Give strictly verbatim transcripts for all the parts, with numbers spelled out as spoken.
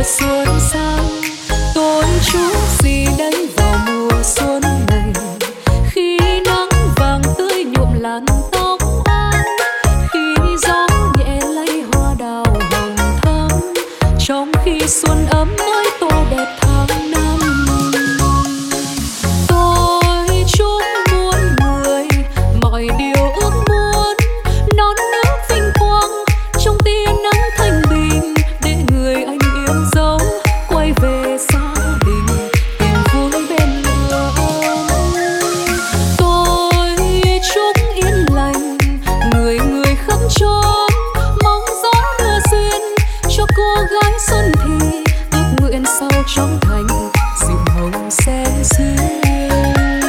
xuân sang. Tôi chúc gì đây vào mùa xuân này, khi nắng vàng tươi nhuộm làn tóc anh, khi gió nhẹ lay hoa đào hồng thắm, trong khi xuân ấm mới tô đẹp tháng năm. Tôi chúc muôn người mọi điều ước muốn, non nước vinh quang trong tia nắng thanh bình, để người anh yêu dấu quay về gia đình tìm vui bên lửa ấm. Tôi chúc yên lành người người khắp chốn, mong gió đưa duyên cho cô gái xuân thì ước nguyện sau trong thành dịu hồng sen duyên.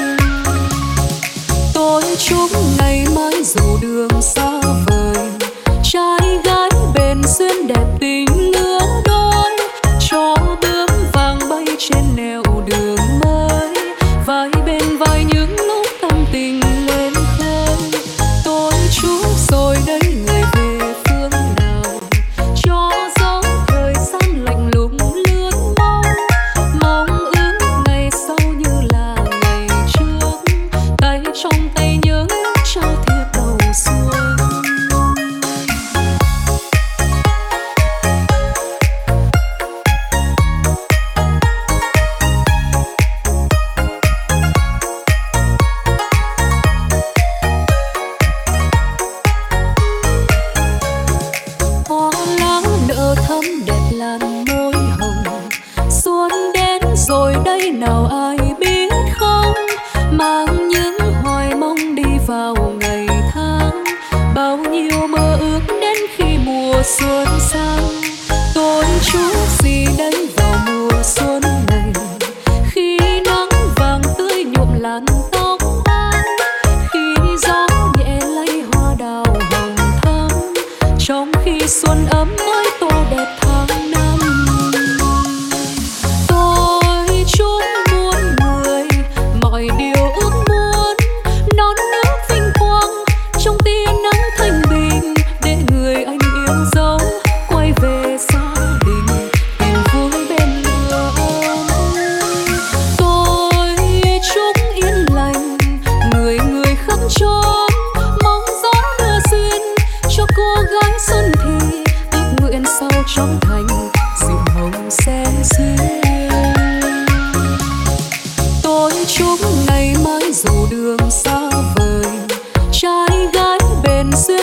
Tôi chúc ngày mai dù đường xa vời, trai gái bền duyên đẹp tình lứa đôi, cho bướm vàng bay trên nẻo đường mới, vai bên vai những lúc tâm tình lên khơi. Tôi chúc rồi đây người về phương nào, cho gió thời gian lạnh lùng lướt mau, mong ước ngày sau như là ngày trước, tay trong tay nhớ trao thiệp đầu xuân. Hoa lá nở thắm đẹp làn môi hồng, xuân đến rồi đây nào ai biết không, mang những hoài mong đi vào ngày tháng, bao nhiêu mơ ước đến khi mùa xuân sang. Tôi chúc gì đây vào mùa xuân này, khi nắng vàng tươi nhuộm làn tóc anh, khi gió nhẹ lay hoa đào hồng thắm, trong khi xuân ấm mới tô đẹp tháng năm. Tôi chúc muôn người mọi điều ước muốn, non nước vinh quang trong tia nắng thanh bình, để người anh yêu dấu quay về gia đình tìm vui bên lửa ấm. Tôi chúc yên lành người người khắp chốn, mong gió đưa duyên cho cô gái xuân thì ước nguyện sau trong thành dịu hồng sen duyên. Tôi chúc ngày mai dù đường xa vời, trai gái bền duyên